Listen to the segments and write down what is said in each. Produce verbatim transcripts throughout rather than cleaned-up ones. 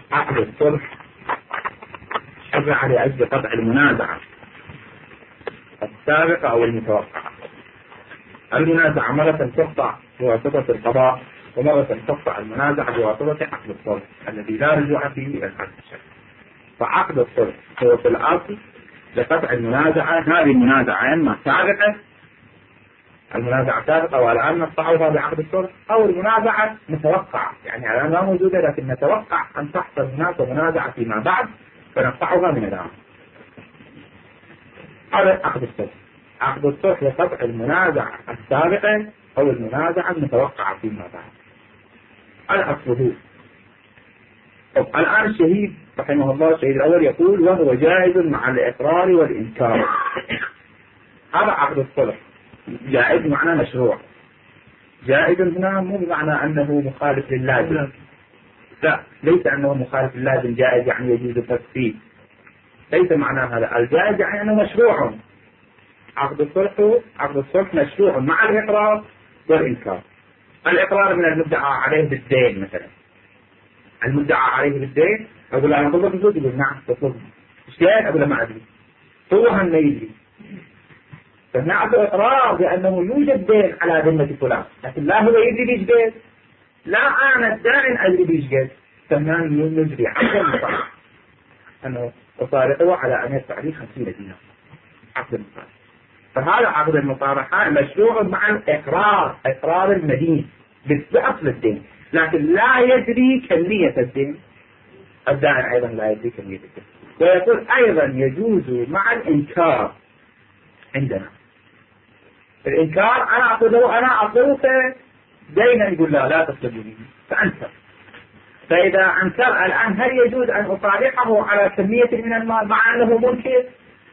عقد الصلح شرع لأجل قطع المنازعة السابقة أو المتوقعة. المنازعة مرة تقطع بواسطة القضاء، ومرة تقطع المنازعة بواسطة عقد الصلح الذي لا رجوع فيه إلى الحد الشرعي. فعقد الصلح هو في الأصل لقطع المنازعة. هذه المنازعة إما سابقة، المنازعة سابقة والآن نقطعها بعقد الصلح، أو المنازعة متوقعة، يعني الآن لا موجودة لكن نتوقع أن تحصل هناك منازعة فيما بعد فنقطعها من الآن. هذا عقد الصلح. عقد الصلح لقطع المنازعة السابقة أو المنازعة المتوقعة فيما بعد. الأصل هو. الآن الشهيد رحمه الله الشهيد الأول يقول وهو جائز مع الإقرار والإنكار. هذا عقد الصلح جائز معناه مشروع. جائز هنا مو بمعنى أنه مخالف للازم، لا، ليس أنه مخالف للازم. جائز يعني يجوز التفسير، ليس معنى هذا. الجائز يعني أنه مشروع. عقد الصلح عقد الصلح مشروع مع الإقرار والإنكار. الإقرار من المدعى عليه بالدين مثلا، المدعى عليه بالدين أقول أنا أطلب الفلوس، يقول نعم تطلب إيش أقول ما أدري، هو هم ما يدري. فهنا أكو إقرار بأنه يوجد دين على ذمة فلان، لكن لا هو يدري بيش قد، لا أنا الدائن أدري بيش قد. فهنا نجري عقد المصالحة أنه أصالحه على أن يدفع لي خمسين دينار. عقد المصالحة. فهذا عقد المصالحة مشروع مع الإقرار، إقرار المدين بأصل الدين، لكن لا يدري كمية الدين. الدائن أيضا لا يدري كمية الدين. ويقول أيضا يجوز مع الإنكار. عندنا الإنكار أنا أطلبه أنا أطلبك دينا، يقول لا لا تطلبني فأنكر. فإذا أنكر الآن هل يجوز أن أصالحه على كمية من المال مع أنه منكر؟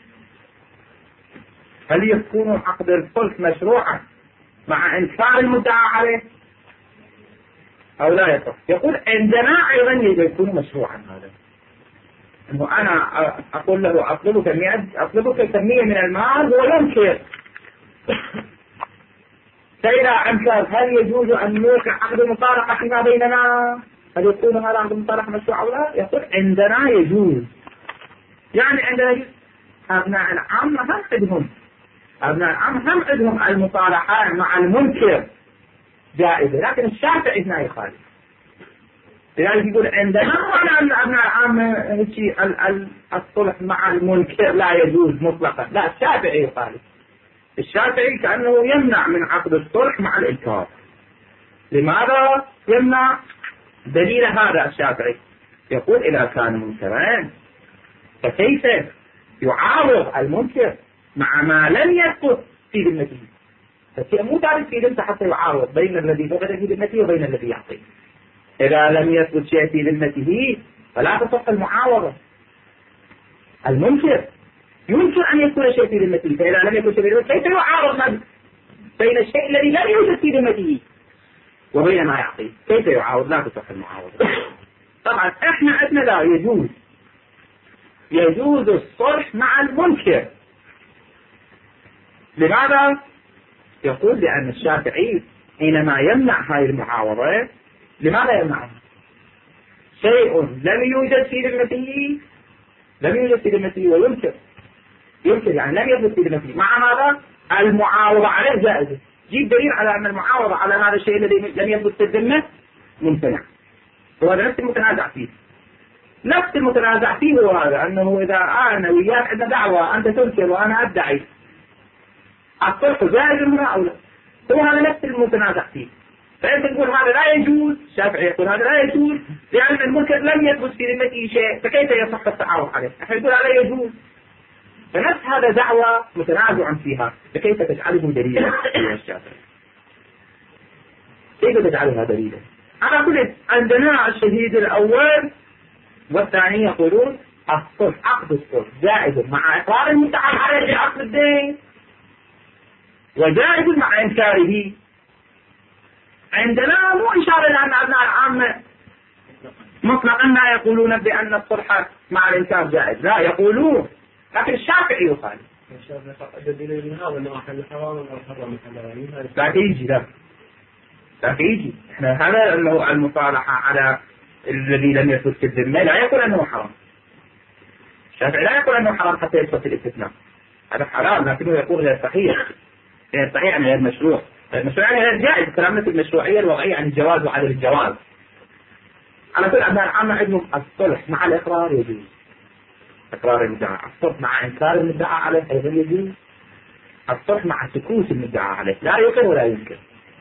هل يكون عقد الصلح مشروعا مع إنكار المدعى عليه أو لا يصح؟ يقول عندنا أيضا يكون مشروعا هذا، أنه أنا أقول له أطلبك كمية أطلبك كمية من المال هو ينكر. فإذا أنكر هل يجوز أن نوقع عقد المصالحة فيما بيننا؟ هل يكون هذا عقد المصالحة مشروع أو لا؟ يقول عندنا يجوز. يعني عندنا يجوز. أبناء العام هم عندهم أبناء العام هم عندهم المصالحة مع المنكر جائزة، لكن الشافعي هنا يخالف. لذلك يقول عندنا وأنا أبناء العام الصلح مع المنكر لا يجوز مطلقا، لا، الشافعي يخالف. الشافعي كأنه يمنع من عقد الصلح مع الإنكار. لماذا يمنع؟ دليل هذا الشافعي يقول إذا كان منكرين فكيف يعارض المنكر مع ما لم يثبت في ذمته؟ فشيء مو ثابت في ذمته حتى يعارض بين الذي ثبت في ذمته وبين الذي يعطيه. إذا لم يثبت شيء في ذمته فلا تصح المعارضة. المنكر يمكن أن يكون شيء في ذمته، فإذا لم يكن شيء في ذمته كيف يعارض بين الشيء الذي لا يوجد في ذمته وبين ما يعطيه؟ كيف يعارض؟ لا تصح المعارضة. طبعا احنا عندنا لا يجوز يجوز الصلح مع المنكر. لماذا؟ يقول لأن الشافعي حينما يمنع هذه المعارضة، لماذا يمنعها؟ شيء لم يوجد في ذمته لم يوجد في ذمته وينكر يمكن يعني لم يثبت في ذمته، مع ماذا؟ المعاوضة عليه جائزة. جيب دليل على أن المعاوضة على هذا الشيء الذي لم يثبت في الذمة ممتنع. وهذا نفس المتنازع فيه نفس المتنازع فيه هو هذا، أنه إذا أنا وياك عندنا دعوة أنت تنكر وأنا أدعي، الصلح جائز هنا أو لا؟ هو هذا نفس المتنازع فيه. فأنت تقول هذا لا يجوز، الشافعي يقول هذا لا يجوز لأن المنكر لم يثبت في ذمته شيء، فكيف يصح التعارض عليه؟ احنا نقول هذا يجوز. فنفس هذا دعوة متنازع فيها، فكيف تجعله دليلا يا الشافعي؟ كيف تجعلها دليلا؟ أنا قلت عندنا الشهيد الأول والثاني يقولون الصلح عقد الصلح جائز مع إقرار المدعى عليه في عقد الدين وجائز مع إنكاره. عندنا مو إشارة لأن أبناء العامة مطلقا لا يقولون بأن الصلح مع الإنكار جائز، لا يقولون، لكن الشافعي يخالف. لا تيجي لا لا تيجي احنا هذا اللي هو المصالحة على الذي لم يثبت في الذمة لا يقول أنه حرام. الشافعي لا يقول أنه حرام حتى يثبت الاستثناء، هذا حرام لكنه يقول غير صحيح، غير صحيح يعني غير مشروع، غير مشروع يعني غير جائز. كلامنا في المشروعية الوضعية عن الجواز وعدم الجواز. على كل أبناء العامة عندهم الصلح مع الإقرار يجوز، إقرار المدعى، الصلح مع إنكار المدعى عليه أيضا يجوز، الصلح مع سكوت المدعى عليه لا يقر ولا ينكر،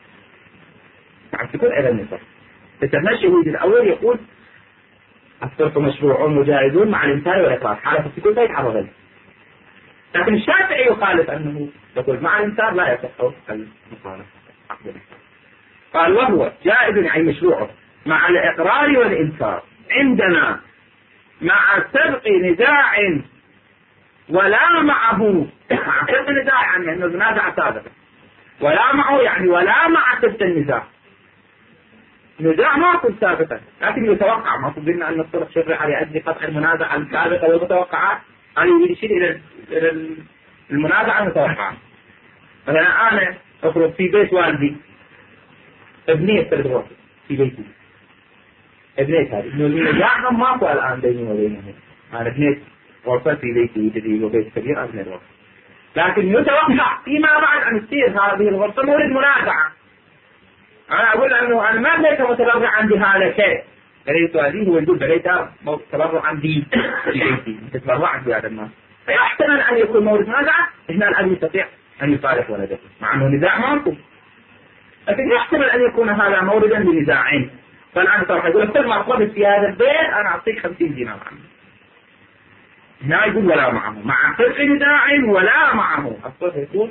مع السكوت أيضا يصح. الشهيد الأول يقول الصلح مشروع وجائز مع الإنكار والإقرار، حالة السكوت لا يتعرض له. لكن الشافعي يخالف أنه يقول مع الإنكار لا يصح المخالفة. قال وهو جائز يعني مشروع مع الإقرار والإنكار عندنا مع سبق نزاع ولا معه مع سبق نزاع يعني أنه منازع سابقة، ولا معه يعني ولا مع سبق النزاع، نزاع ما يكون سابقا لكن يتوقع. ما قلنا أن الصلح شرع لأجل قطع المنازعة السابقة والمتوقعات، هذه يشير إلى إلى المنازعة المتوقعة. مثلا أنا أخرج في بيت والدي، ابني يفترض في بيتي، ابنيت هذه النزاع ماكو الآن بيني وبينهم، أنا ابنيت غرفة في بيتي جديد وبيت كبير أبني الغرفة، لكن يتوقع فيما بعد أن تصير هذه الغرفة مورد منازعة. أنا أقول أنه أنا ما بنيت متبرعا بهذا شيء، بنيت هذه هو يقول بنيت متبرعا بي في بيتي تتبرعا بهذا الناس، فيحتمل أن يكون مورد منازعة. هنا الأب يستطيع أن يصالح ولده مع أنه نزاع ماكو، لكن يحتمل أن يكون هذا موردا لنزاعين. فالآن صراحة يقول كل ما طلبت في هذا البيت أنا أعطيك خمسين دينار عنه. هنا يقول ولا معه مع فرق نزاع ولا معه، الصوت يقول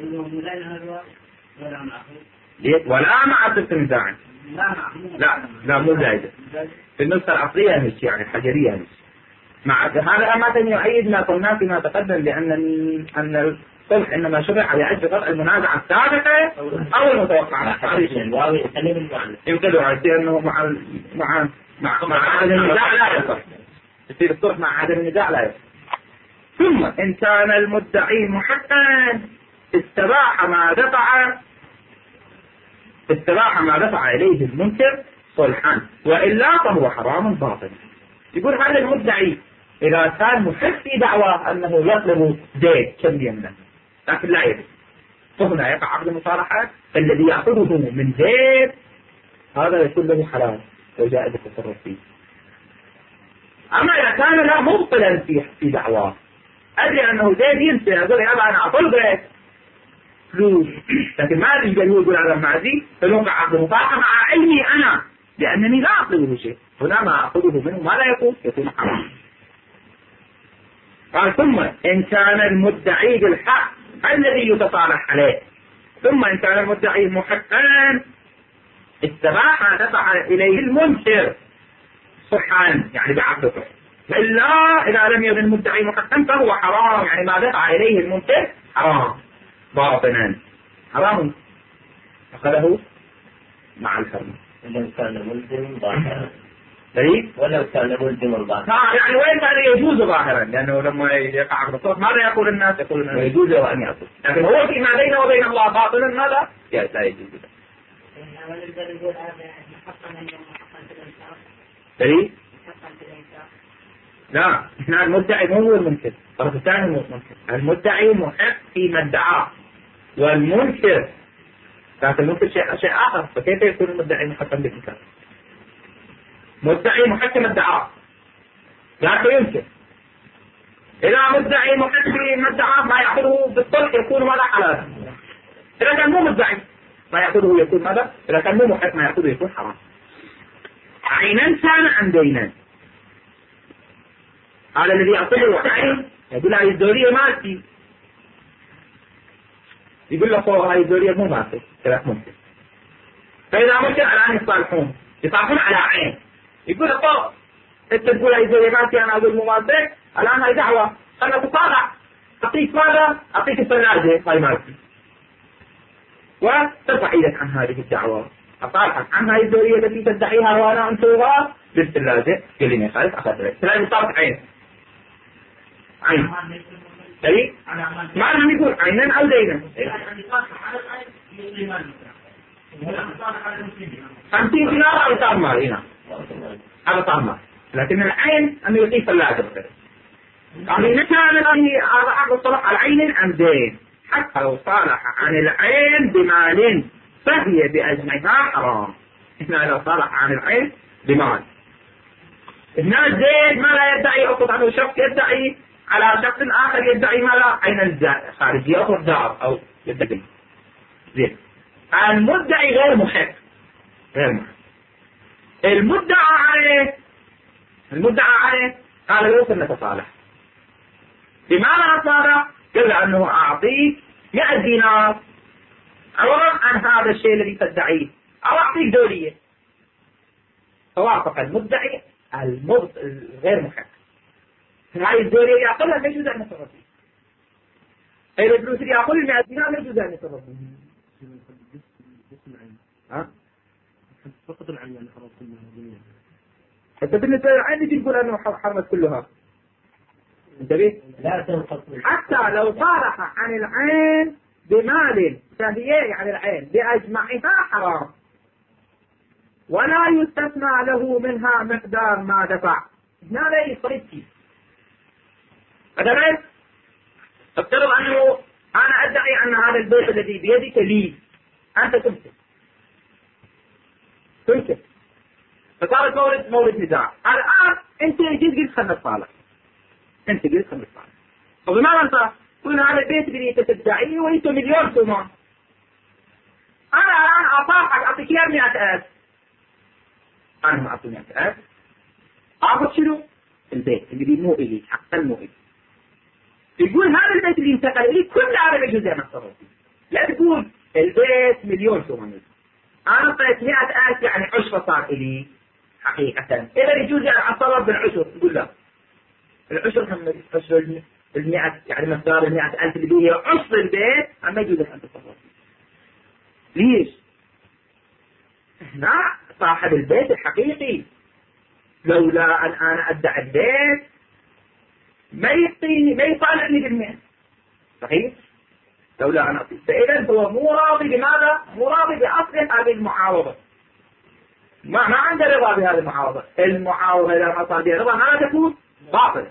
ولا معه ولا مع فرق نزاع، لا لا مو زايدة في النسخة الأصلية مش يعني الحجرية مش مع هذا أمثلا يؤيد ما قلنا فيما تقدم بأن أن الصلح إنما شرع لأجل قطع المنازعة السابقة أو المتوقعة. يمكن أن أنه مع مع مع مع عدم النزاع لا يصح، يصير الصلح مع عدم النزاع لا يصح. ثم إن كان المدعي محقا استباح ما دفع استباح ما دفع إليه المنكر صلحا وإلا فهو حرام باطل. يقول هذا المدعي إذا كان محق في دعوة أنه يطلب زيت كم يمنه لكن لا يجوز، فهنا يقع عقد المصالحات، الذي يأخذه من زيت هذا يكون له حلال وجائز التصرف فيه. أما إذا كان لا مبطلا في في دعواه، أدري أنه زيت ينسى يقول يا أبا أنا أطلب زيت فلوس، لكن ما أدري يقول يقول على المعزي فنوقع عقد المصالحة مع علمي أنا لأنني لا أطلبه شيء، هنا ما أخذه منه ما لا يكون يكون حرام. قال ثم إن كان المدعي بالحق الذي يتصالح عليه، ثم إن كان المدعي محقا استباح ما دفع إليه المنكر صحا يعني بعقد صح، إلا إذا لم يكن المدعي محقا فهو حرام يعني ما دفع إليه المنكر حرام باطنا حرام أخذه مع الحرم. ولو كان ملزم ظاهرا دليل ولو كان ملزم ظاهرا ها يعني وين كان يجوز ظاهرا، لأنه لما يقع عقد الصلح ماذا يقول الناس؟ يقول أنه يجوز وأن يأخذ، لكن هو فيما بينه وبين الله باطلا ماذا؟ لا يجوز. دليل لا احنا المدعي مو هو المنكر، الطرف الثاني مو المنكر، المدعي محق فيما ادعاه والمنكر لكن المنكر شيء شيء آخر، فكيف يكون المدعي محقا بالإنكار؟ مدعي محق ادعاه لكن ينكر، إذا مدعي محق فيما ادعاه ما يأخذه بالصلح يكون ماذا حلال، إذا كان مو مدعي ما يأخذه يكون ماذا، إذا كان مو محق ما يأخذه يكون حرام. عينا كان عن دينا، هذا الذي يأخذه عين يقول هذه الدورية مالتي، يقول له فوق هذه الدورية مو مالتي كذا ممكن، فإذا ممكن الآن يصالحون يصالحون على عين، يقول له فوق أنت تقول هذه الدورية مالتي أنا أقول مو مالتي، الآن هذه دعوة خلنا تصالح، أعطيك ماذا؟ أعطيك الثلاجة هاي مالتي وترفع إيدك عن هذه الدعوة، أصالحك عن هذه الدورية التي تدعيها وأنا أنصرها بالثلاجة قال لي خالف أخذ لك ثلاجة صارت عين عين سريع ما أنهم يقول عينا أو دينا خمسين دينار أو صار مال هنا هذا طعمه، لكن العين أنه يضيف اللازم. يعني مثال هذا عقد الصلح على عين عن دين، حتى لو صالح عن العين بمال فهي بأجمعها حرام. هنا لو صالح عن العين بمال، هنا الزيد ما لا يدعي أخذ عنه شخص يدعي على شخص آخر يدعي ما لا عين خارجي يأخذ دار أو يدعي زين. المدعي غير محق، غير محق. المدعى عليه المدعى عليه قال يوصل نتصالح. بماذا نتصالح؟ قال أنه أعطيك مئة دينار عوضا عن هذا الشيء الذي تدعيه، أو أعطيك دولية. فوافق المدعي المض الغير محق، هاي الدولية يأخذها ما يجوز أن يتصرف فيه. هاي الفلوس اللي يأخذ المئة دينار ما يجوز أن يتصرف فيه. ها؟ فقط العين يعني حرام كلها. حتى بالنسبة للعين دي تقول أنه حرمت كلها. انتبه؟ لا تنقص حتى لو صالح عن العين بمال فهي يعني العين بأجمعها حرام، ولا يستثنى له منها مقدار ما دفع. هنا لا يصرف فيه. مثلا افترض أنه أنا أدعي أن هذا البيت الذي بيدك لي، أنت تمسك تمسك فصارت مورد مورد نزاع. الآن أنت جيت قلت خلنا نتصالح، أنت قلت خلنا نتصالح، وبماذا نتصالح؟ قلنا هذا البيت اللي تدعيه وأنت مليون ثمان، أنا الآن أصالحك أعطيك إياه مئة ألف، أنا ما أعطي مئة ألف، أعطيك شنو؟ البيت اللي مو إلي، حقا مو إلي. يقول هذا البيت اللي انتقل إلي كل عرب يجوز أن أتصرف فيه. لا تقول البيت مليون ثمان، أنا أعطيت مئة ألف يعني عشرة صار إلي حقيقة. إذا يجوز أن أتصرف بالعشر، تقول لا العشر هم عشر المئة يعني مقدار المئة ألف اللي هي عشر البيت ما يجوز أن تتصرف فيه. ليش؟ هنا صاحب البيت الحقيقي لولا أن أنا أدعي البيت ما يعطيني ما يطالعني بالمئة، صحيح؟ لولا أن أعطيه. فإذا هو مو راضي بماذا؟ مو راضي بأصل هذه المعاوضة، ما ما عنده رضا بهذه المعاوضة. المعاوضة إذا ما صار بها رضا ما تكون باطلة.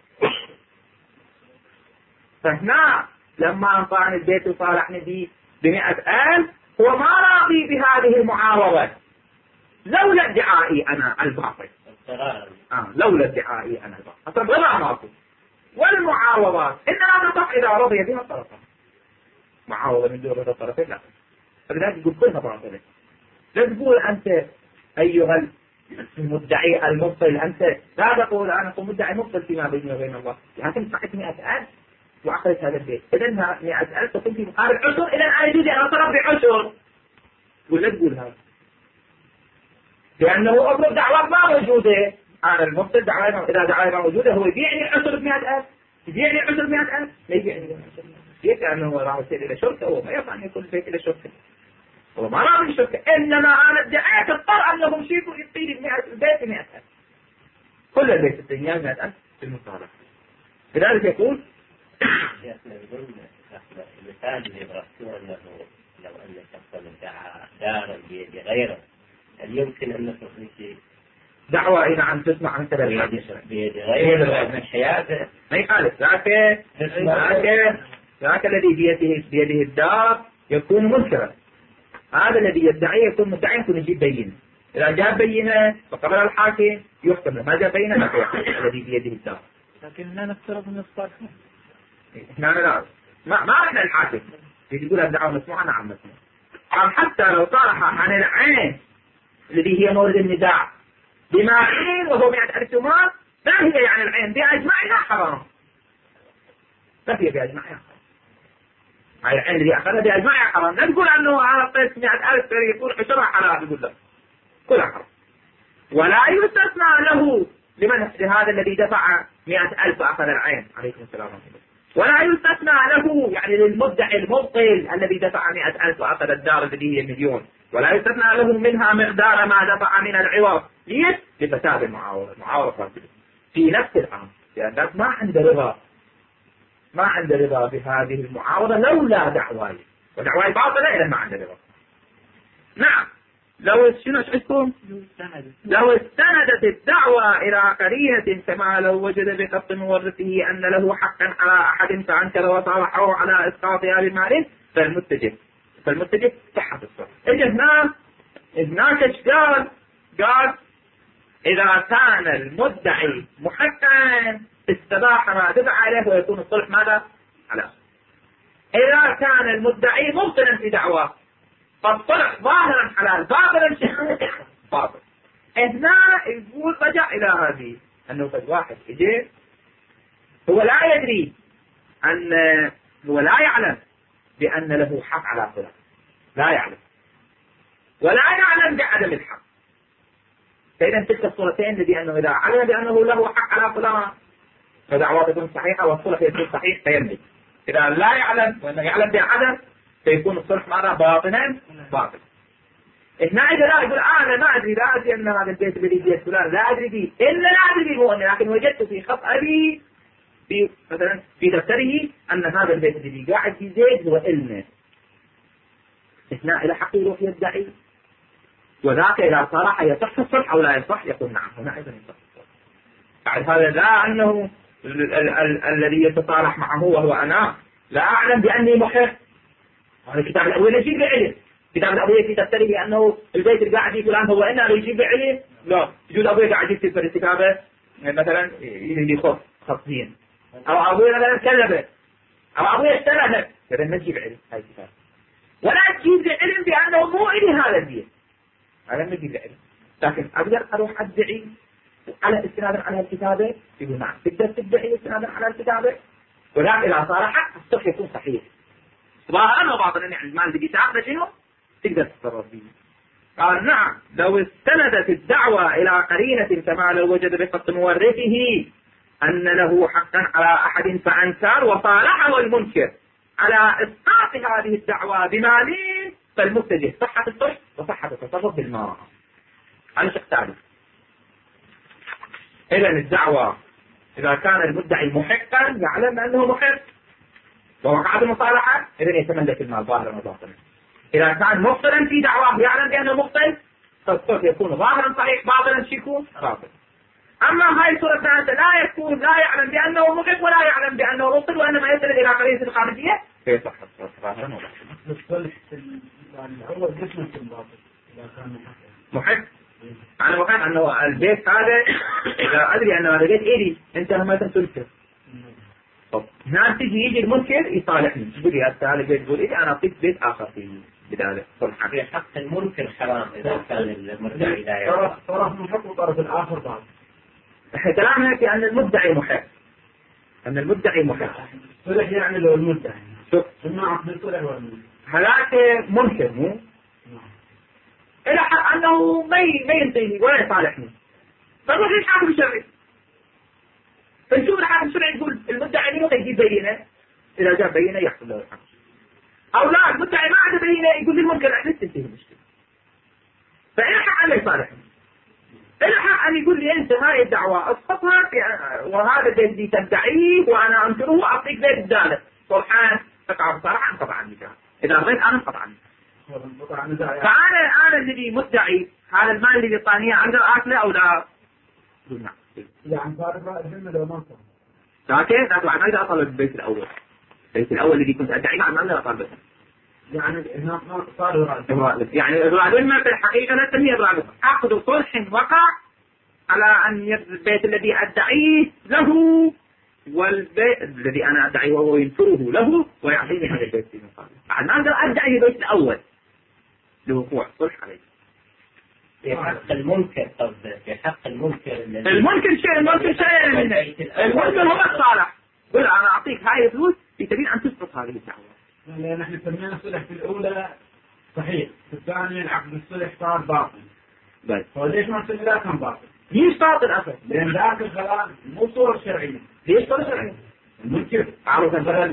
فهنا لما أنطاني البيت وصالحني به بمئة ألف هو ما راضي بهذه المعاوضة لولا ادعائي أنا الباطل. آه لولا ادعائي أنا الباطل أصلا رضا ماكو. والمعاوضات إنما تصح إذا رضي بها الطرفين. معاوضة من دون رضا الطرفين لا، فلذلك تقول كلها باطلة. لا تقول أنت أيها المدعي المبطل، أنت لا تقول أنا مدعي مبطل فيما بيني وبين الله، لكن صحت مئة ألف وعقلت هذا البيت، إذن مئة ألف تكون في مقابل عشر، إذن أنا يجوز أن أطلب بعشر. ولا تقول هذا؟ لأنه أفرض دعوة ما موجودة، أنا المبطل دعوة إذا دعوة ما موجودة هو يبيعني عشر بمئة ألف، يبيعني عشر بمئة ألف، لا يبيعني عشر بمئة ألف، لأنه راح يصير إلى شركة، هو ما يصح أن يكون البيت إلى شركة، هو ما راح من شركة، إنما أنا ادعيت اضطر أنهم شيكوا يطير البيت بمئة ألف، كل البيت الدنيا مئة ألف في المصالحة. لذلك يقول المثال اللي ضربتوه أنه لو أن شخصا ادعى دارا بيد غيره، هل يمكن أن نصل شيء دعوة إلى أن تسمع عن سبب بيد غيره من حياته؟ ما يخالف. ذاك ذاك ذاك الذي بيده بيده الدار يكون منكرا، هذا الذي يدعي يكون مدعي، يكون يجيب بينه. إذا جاب بينه فقبل الحاكم يحكم له، ما جاب بينه ما يحكم الذي بيده الدار. لكن لا نفترض أن الصالحين إحنا لا ما ما رحنا الحاكم يقول الدعوة مسموعة نعم مسموعة. قال حتى لو صالح عن العين الذي هي مورد النزاع بما حين وهو مئة ألف ثمان، ما هي يعني العين بأجمعها حرام، ما هي بأجمعها حرام. هاي العين اللي أخذها بأجمعها حرام، لا تقول أنه أنا أعطيت مئة ألف يقول عشرها حلال، يقول لا كلها حرام. ولا يستثنى له لمن لهذا الذي دفع مئة ألف أخذ العين عليكم السلام ورحمة الله، ولا يستثنى له يعني للمدعي المبطل الذي دفع مئة ألف وأخذ الدار الذي هي مليون، ولا يستثنى له منها مقدار ما دفع من العوض. ليش؟ لفساد المعاوضة، المعاوضة فاسدة في نفس الأمر، لأن يعني ما عنده رضا ما عنده رضا بهذه المعاوضة لولا دعواي، ودعواي باطلة إذا ما عنده رضا. نعم لو شنو عندكم؟ لو استندت الدعوة إلى قرينة كما لو وجد بخط مورثه أن له حقا على أحد فأنكر وصالحه على إسقاطها بمال فالمتجه فالمتجه صحة الصلح. إجا هنا هناك إيش قال؟ قال إذا كان المدعي محقا استباح ما دفع عليه ويكون الصلح ماذا؟ على إذا كان المدعي مبطلا في دعواه فالصلح ظاهرا حلال باطلا شنو؟ باطل. هنا يقول رجع إلى هذه أنه قد واحد يجي هو لا يدري أن هو لا يعلم بأن له حق على فلان، لا يعلم ولا يعلم بعدم الحق. فإذا تلك الصورتين بأنه إذا علم بأنه له حق على فلان فدعوته تكون صحيحة والصلح يكون صحيح فيملك. إذا لا يعلم وأنه يعلم بعدم فيكون الصلح ماذا؟ باطنا باطل. هنا إذا لا يقول أنا ما أدري لا أدري أن هذا البيت بدي بيت فلان لا أدري به إلا لا أدري به أني لكن وجدت في خط أبي في مثلا في دفتره أن هذا البيت الذي قاعد في زيد هو إلنا. هنا إلى حق يروح يدعي وذاك إذا صرح يصح الصلح أو لا يصح يقول نعم هنا أيضا يصح الصلح. بعد هذا لا أنه الذي يتصالح معه وهو أنا لا أعلم بأني محق. هذا الكتاب الأول يجيب بعلم. كتاب الأبوية في تفسيره بأنه البيت القاعد في فلان هو إنه يجيب بعلم. لا يجوز أبوية قاعد يكتب في الكتابة مثلا يجي خط خطين أو أبوية مثلا كذبه أو أبوية اشتغل هذا ما تجيب علم هاي الكتاب ولا تجيب علم بأنه مو إلي هذا البيت. هذا ما تجيب علم. لكن أقدر أروح أدعي على استنادا على الكتابة يقول نعم تقدر تدعي استنادا على الكتابة ولكن إذا صارح الصح يكون صحيح. ظاهرا وباطنا يعني المال اللي بيتعرض شنو تقدر تتصرف به. قال نعم لو استندت الدعوة إلى قرينة كما لو وجد بخط مورثه أن له حقا على أحد فأنكر وصالحه المنكر على إسقاط هذه الدعوة بمالين فالمتجه صحة الصلح وصحة التصرف بالمال. هذا شق ثالث. إذا الدعوة إذا كان المدعي محقا يعلم أنه محق ووقعت المصالحة إذن يتملك المال ظاهرا وباطنا. إذا كان مبطلا في دعواه يعلم بأنه مبطل فالصلح يكون ظاهرا صحيح باطلا شيكون باطل. أما هاي الصورة الثالثة لا يكون لا يعلم بأنه محق ولا يعلم بأنه مبطل وإنما يصل إلى قرينة الخارجية فيصح الصلح ظاهرا وباطنا. الصلح هو جسم الباطل إذا كان محق. أنا وقعت أنه البيت هذا إذا أدري أنه هذا البيت إيدي أنت ما تنسلك. طب هنا تيجي يجي المنكر يصالحني يقول لي هذا البيت يقول إيه أنا أعطيك بيت آخر في بداية صلح. في حق المنكر حرام إذا كان المدعي لا يعرف. طرف محق وطرف الآخر باطل. كلامنا في أن المدعي محق. أن المدعي محق. الصلح يعني لو المدعي. شوف. ثم عقد الصلح والمنكر. هذاك منكر مو. إلى حق أنه ما ما ينتهي ولا يصالحني. فنروح للحاكم الشرعي. فنشوف الحاكم الشرعي يقول المدعي ليه يجيب بينة. إذا جاب بينة يحصل له الحق. أو لا المدعي ما عنده بينة يقول للمنكر عندك تنتهي المشكلة. فإلى حق أن يصالحني. إلى حق أن يقول لي أنت هاي الدعوة أسقطها وهذا الذي تدعيه وأنا أنكره وأعطيك ذلك الدالة. صلحان تقع بصراحة انقطع عني كان. إذا رضيت أنا انقطع عني. فأنا أنا الذي مدعي هذا المال اللي بيطانيه أقدر أكله أو لا؟ نعم. يعني صار رأي الجنة لو ما صار. لكن لكن ما أقدر أطلب البيت الأول. البيت الأول الذي كنت أدعيه ما أقدر أطلبه. يعني هنا صار رأي. يعني إبراهيم ما في الحقيقة لا تسميه إبراهيم. عقد صلح وقع على أن البيت الذي أدعيه له والبيت الذي أنا أدعيه وهو ينفره له ويعطيني هذا البيت في مقابل. بعد ما أقدر أدعي البيت الأول لوقوع صلح عليه. في حق المنكر طب في حق المنكر المنكر شيء المنكر شيء المنكر هو الصالح. قل أنا أعطيك هاي الفلوس في سبيل أن تسقط هذه الدعوة. لأن نحن سمينا الصلح في الأولى صحيح في الثانية العقد الصلح صار باطل. بس. فليش ما نسمي ذاك كان باطل؟ ليش باطل أصلا؟ لأن ذاك الكلام مو صورة شرعية. ليش صورة شرعية؟ المنكر عارف مثلا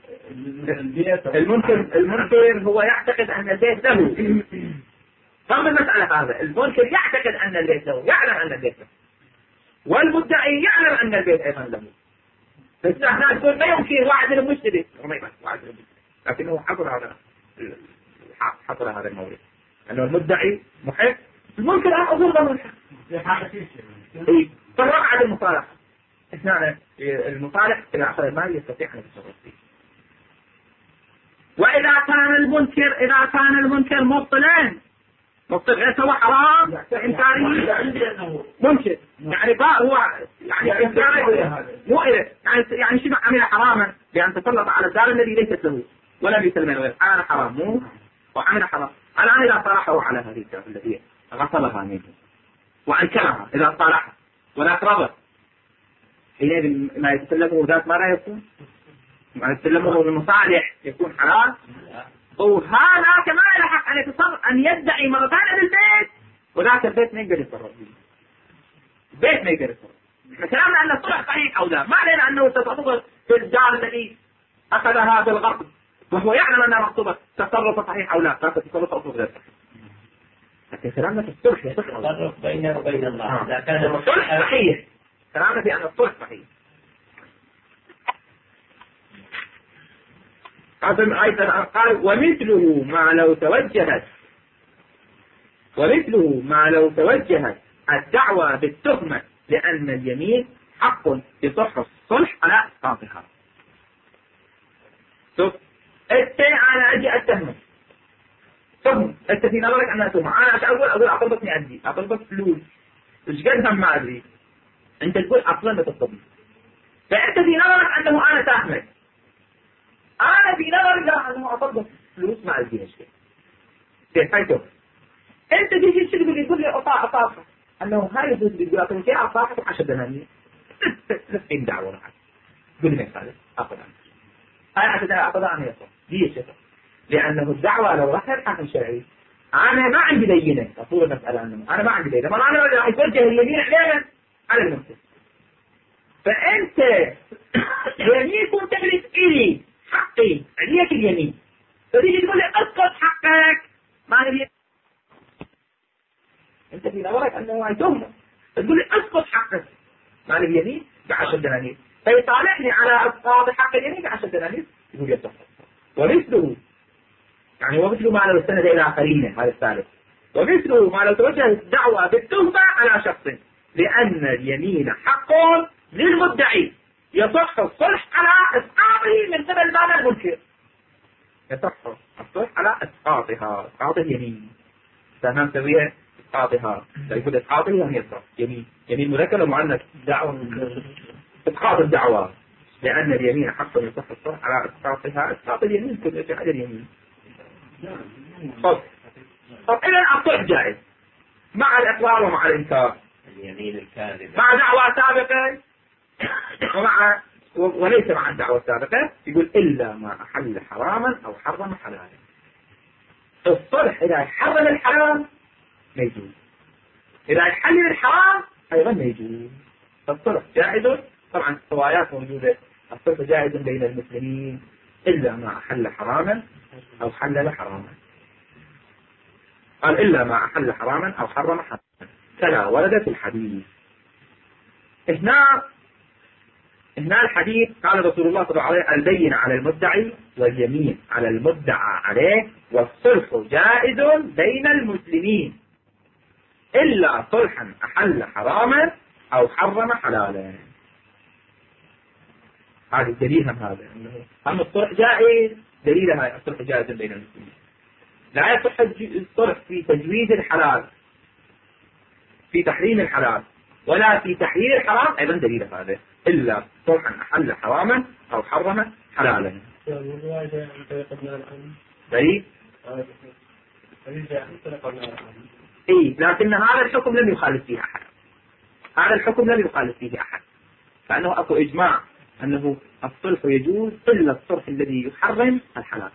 المنكر المنكر هو يعتقد أن البيت له. فهم المسألة هذا المنكر يعتقد أن البيت له يعلم أن البيت له والمدعي يعلم أن البيت أيضا له. بس احنا نقول ما يمكن واحد منهم مشتري واحد منهم لكنه حصل هذا حصل هذا المورد أنه المدعي محق، المنكر أنا أظن له الحق. إيه فوقعت المصالحة. اثنان المصالح إذا أخذ المال يستطيع أن يتصرف فيه. وإذا كان المنكر إذا كان المنكر مبطلين مبطل غير سوى حرام إنكاره منكر يعني بقى هو يعني إنكاره مو إيه يعني يعني شبه عمل حراما لأن تسلط على الدار الذي ليست له ولم يسلم غيره أنا حرام مو وعمل حرام. الآن إذا صالحه على هذه الدار التي غسلها منه وأنكرها إذا صالحها ولا أقربه حينئذ ما يتسلمه ذات ما لا يكون ما يتسلمه المصالح يكون حلال. وهذا كمان له حق أن يتصرف أن يدعي مرتين للبيت وذاك البيت ما يقدر يتصرف فيه. البيت ما يقدر يتصرف. احنا كلامنا أن الصلح صحيح أو لا ما علينا أنه تصرف في الدار الذي أخذها بالغصب وهو يعلم أنها مغصوبة تصرف صحيح أو لا فهذا تصرف أصول غير صحيح. لكن كلامنا في الصلح يتصرف بينه وبين الله إذا كان الصلح صحيح. كلامنا في أن الصلح صحيح. أيضا قال ومثله ما لو توجهت ومثله ما لو توجهت الدعوة بالتهمة لأن اليمين حق يصح الصلح على إسقاطها. شوف أنت أنا أجي أتهمك تهم أنت في نظرك أنها تهمة أنا أش أقول أقول أطلبتني أدي أطلبت فلوس إيش قدها ما أدري أنت تقول أصلا بتطلبني فأنت في نظرك أنه أنا تهمك أنا في نظري لا أنه أطلب فلوس ما أديها شيء. كيف هاي تهمة أنت تيجي تشتري تقول لي أطاع أطاعها أنه هاي الفلوس اللي تقول أعطيني شيء أطاعها عشر دنانير تسعين دعوة راح قل لي هذا أخذ عنك هاي عشر دنانير أخذ عني يصل دي الشيء لأنه الدعوة لو راح حكم شرعي أنا ما عندي بينة أصول المسألة أنه أنا ما عندي بينة ما أنا راح يتوجه اليمين علينا على المسلم فأنت يمين كنت تجلس إلي حقي عليك اليمين فتيجي تقول لي اسقط حقك ما نبي انت في نظرك انه هاي تهمه تقول لي اسقط حقك ما نبي يمين بعشر دنانير فيصالحني على اسقاط حق اليمين بعشر دنانير يقول يصح. ومثله يعني ومثله ما لو استند الى قرينه هذا الثالث ومثله ما لو توجهت الدعوه بالتهمه على شخص لان اليمين حق للمدعي يصح الصلح على اسقاطه من قبل مال المنكر يصح الصلح على اسقاطها اسقاط اليمين فهم سويها اسقاطها فيقول اسقاطه يعني يصح يمين يمين مذكر ومؤنث دعوه اسقاط الدعوه لان اليمين حق يصح الصلح على اسقاطها اسقاط اليمين كل شيء على اليمين. طب طب اذا الصلح جائز مع الاقرار ومع الانكار اليمين الكاذب مع دعوة سابقة ومع وليس مع الدعوة السابقة يقول إلا ما أحل حراما أو حرم حلالا. الصلح إذا يحرم الحرام ما يجوز إذا يحلل الحرام أيضا ما يجوز. فالصلح جائز طبعا الروايات موجودة الصلح جائز بين المسلمين إلا ما أحل حراما أو حلل حراما قال إلا ما أحل حراما أو حرم حراما كلا ورد في الحديث. هنا هنا الحديث قال رسول الله صلى الله عليه وسلم البين على المدعي واليمين على المدعى عليه والصلح جائز بين المسلمين إلا صلحا أحل حراما أو حرم حلالا. هذا الدليل هم هذا أنه هم الصلح جائز دليلها الصلح جائز بين المسلمين لا يصح الصلح في تجويز الحلال في تحريم الحلال ولا في تحليل الحرام أيضا دليل هذا إلا صلحا أحل حراما أو حرم حلالا. دليل إيه لكن هذا الحكم لم يخالف فيه أحد هذا الحكم لم يخالف فيه أحد فأنه أكو إجماع أنه الصلح يجوز إلا الصلح الذي يحرم الحلال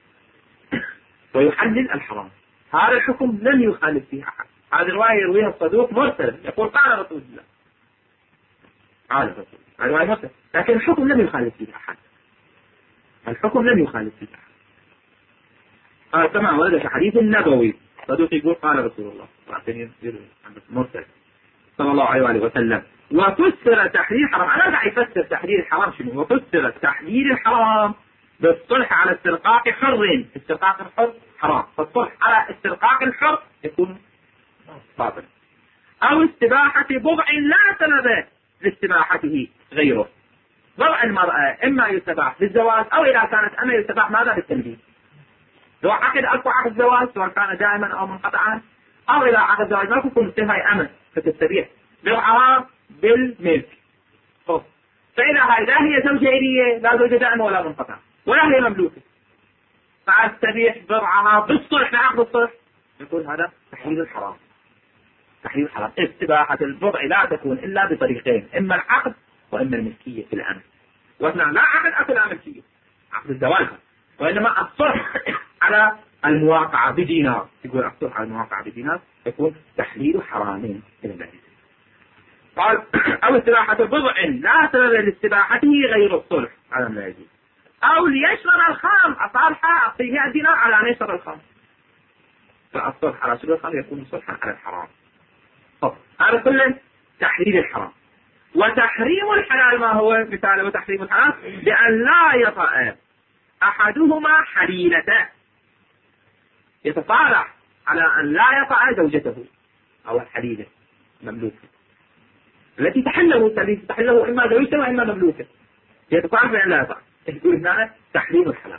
ويحلل الحرام هذا الحكم لم يخالف فيه أحد. هذه الرواية يرويها الصدوق مرسل يقول قال رسول الله قال رسول الله الرواية مرسل لكن الحكم لم يخالف فيه أحد الحكم لم يخالف فيه أحد. قال كما ورد في حديث النبوي صدوق يقول قال رسول الله مرسل صلى الله عليه وآله وسلم وفسر تحرير الحرام. أنا داعي يفسر تحرير الحرام شنو وفسر تحرير الحرام بالصلح على استرقاق حر استرقاق الحر حرام، فالصلح على استرقاق الحر يكون باطل. أو استباحة بضع لا سبب لاستباحته غيره. ضرع المرأة إما يستباح بالزواج، أو إذا كانت أما يستباح ماذا؟ بالتمليك. لو عقد أكو عقد زواج سواء كان دائما أو منقطعا، أو إذا عقد زواج ما يكون انتهى أمن فتستبيح ضرعها بالملك. فإذا هذه لا هي زوجة إلية لا زوجة دائمة ولا منقطعة ولا هي مملوكة، فاستبيح ضرعها بالصلح لعقد الصلح، يقول هذا تحليل الحرام. تحليل الحرام. استباحة البضع لا تكون إلا بطريقين، إما العقد وإما الملكية في الأمن. واثنان لا عقد أكل لا ملكية، عقد الزواج، وإنما الصلح على المواقعة بدينار. يقول الصلح على المواقعة بدينار يكون تحليل حرامين إلى ذلك. قال أو استباحة بضع لا سبب لاستباحته غير الصلح على ما يجوز. أو ليشرب الخام أصالحة أعطيه الدينار على أن يشرب الخام، فالصلح على شرب الخام يكون صلحا على الحرام. هذا كله تحليل الحرام. وتحريم الحلال ما هو مثال وتحريم الحلال؟ بأن لا يطأ أحدهما حليلته، يتصالح على أن لا يطأ زوجته أو الحليلة مملوكة التي تحله التي تحله إما زوجته وإما مملوكة، يتصالح بأن لا يطأ. يقول هنا تحريم الحلال.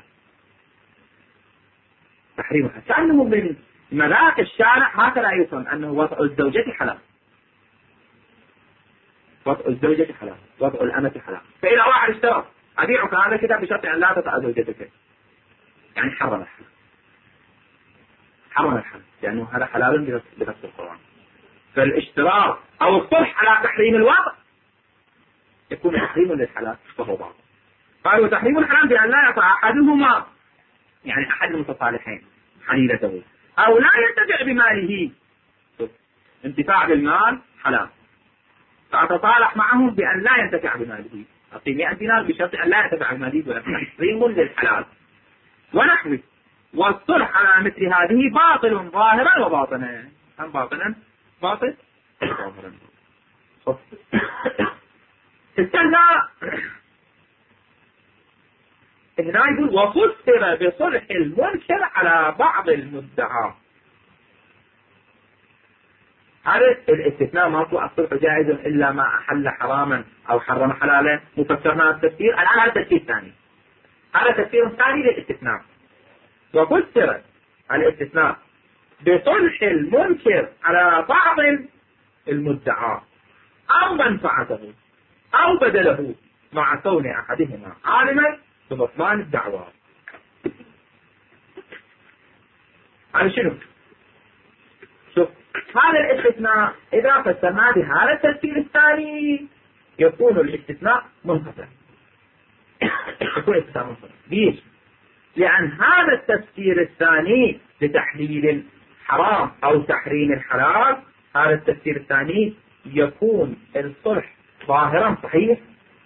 تحريم الحلال كأنه من ملاك الشارع هكذا يفهم أنه وطأ الزوجة حلال، وطأ الزوجة حلال، وطأ الأمة حلال. فإذا واحد اشترى أبيعك هذا كذا بشرط أن لا تطأ زوجتك، يعني حرم الحلال، حرم الحلال لأنه هذا حلال بنص القرآن. فالاشتراط أو الصلح على تحريم الوطأ يكون تحريم للحلال وهو باطل. قال وتحريم الحلال بأن لا يطأ أحدهما، يعني أحد المتصالحين حليلته، أو لا ينتفع بماله. انتفاع بالمال حلال، فأتصالح معهم بأن لا ينتفع بماله، أعطيه مئة دينار بشرط أن لا ينتفع بماله، ولكن تحريم للحلال ونحوه. والصلح على مثل هذه باطل ظاهرا وباطنا، هم باطنا باطل ظاهرا. استنى هنا يقول وفسر بصلح المنكر على بعض المدعى. هذا الاستثناء ماكو الصلح جائز إلا ما أحل حراما أو حرم حلالا، مفسرنا التفسير. الآن هذا تفسير ثاني، هذا تفسير ثاني للاستثناء. وفسر الاستثناء بصلح المنكر على بعض المدعى أو منفعته أو بدله مع كون أحدهما عالما ببطلان الدعوة. هذا شنو؟ شوف هذا الاستثناء إذا فسرناه بهذا التفسير الثاني يكون الاستثناء منقطع، يكون الاستثناء منقطع. ليش؟ لأن هذا التفسير الثاني لتحليل الحرام أو تحريم الحلال، هذا التفسير الثاني يكون الصلح ظاهرا صحيح